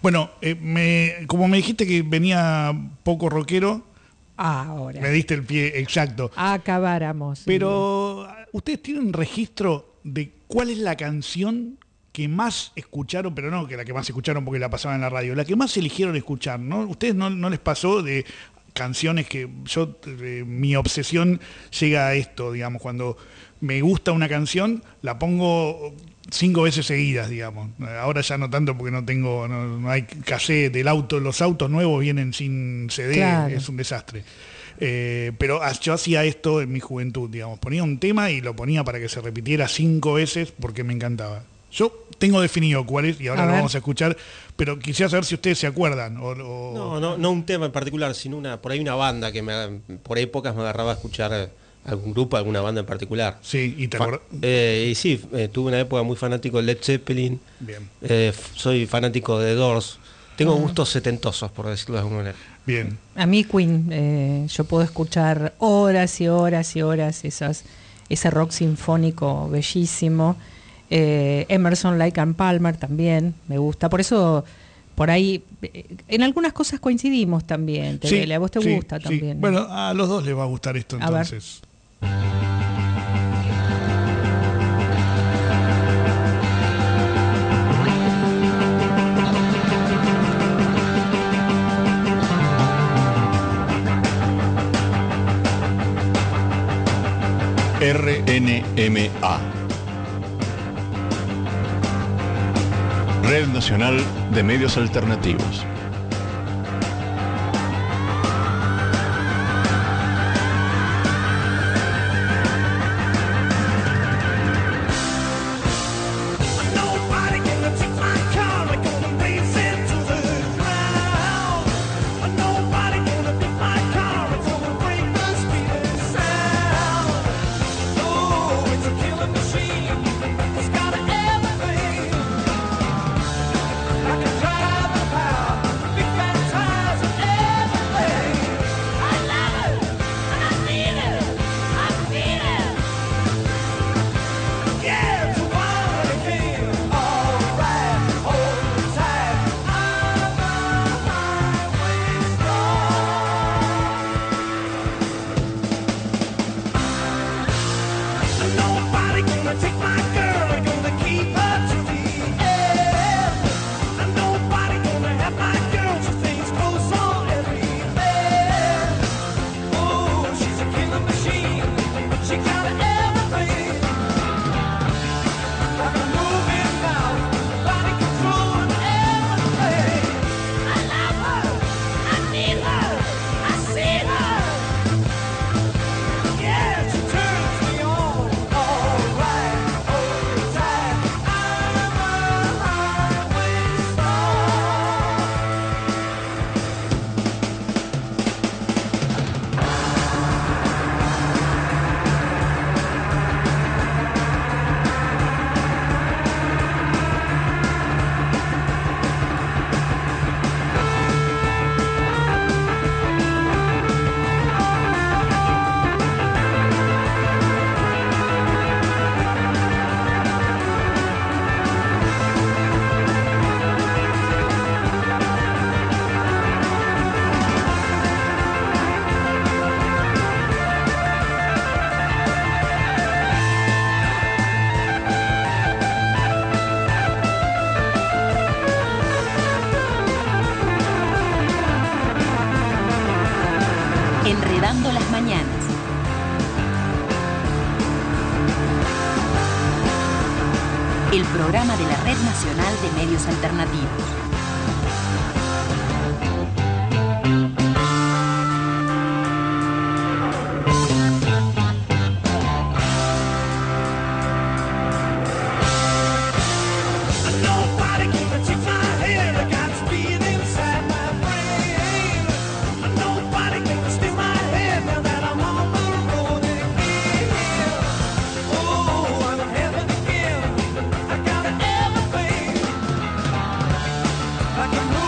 Bueno, como me dijiste que venía poco rockero, ahora me diste el pie exacto. Acabáramos. Pero, ¿ustedes tienen registro de cuál es la canción que más escucharon, pero no que la que más escucharon porque la pasaban en la radio, la que más eligieron escuchar, ¿no? ¿Ustedes no les pasó de canciones que mi obsesión llega a esto, digamos, cuando me gusta una canción, la pongo 5 veces seguidas, digamos. Ahora ya no tanto porque no hay cassette, los autos nuevos vienen sin CD, claro. Es un desastre. Pero yo hacía esto en mi juventud, digamos, ponía un tema y lo ponía para que se repitiera 5 veces porque me encantaba. Yo tengo definido cuál es y ahora lo vamos a escuchar, pero quisiera saber si ustedes se acuerdan. No un tema en particular, sino por ahí una banda que por épocas me agarraba a escuchar algún grupo, alguna banda en particular. Sí, ¿y te acuerdas? Y sí, tuve una época muy fanático de Led Zeppelin. Bien. Soy fanático de Doors. Tengo gustos setentosos, por decirlo de alguna manera. Bien. A mí Queen, yo puedo escuchar horas y horas y horas ese rock sinfónico bellísimo. Emerson, Lake and Palmer también me gusta. Por eso, por ahí, en algunas cosas coincidimos también. A vos te gusta también. Bueno, a los dos les va a gustar esto entonces. RNMA, Red Nacional de Medios Alternativos. Enredando las mañanas. El programa de la Red Nacional de Medios Alternativos. I can move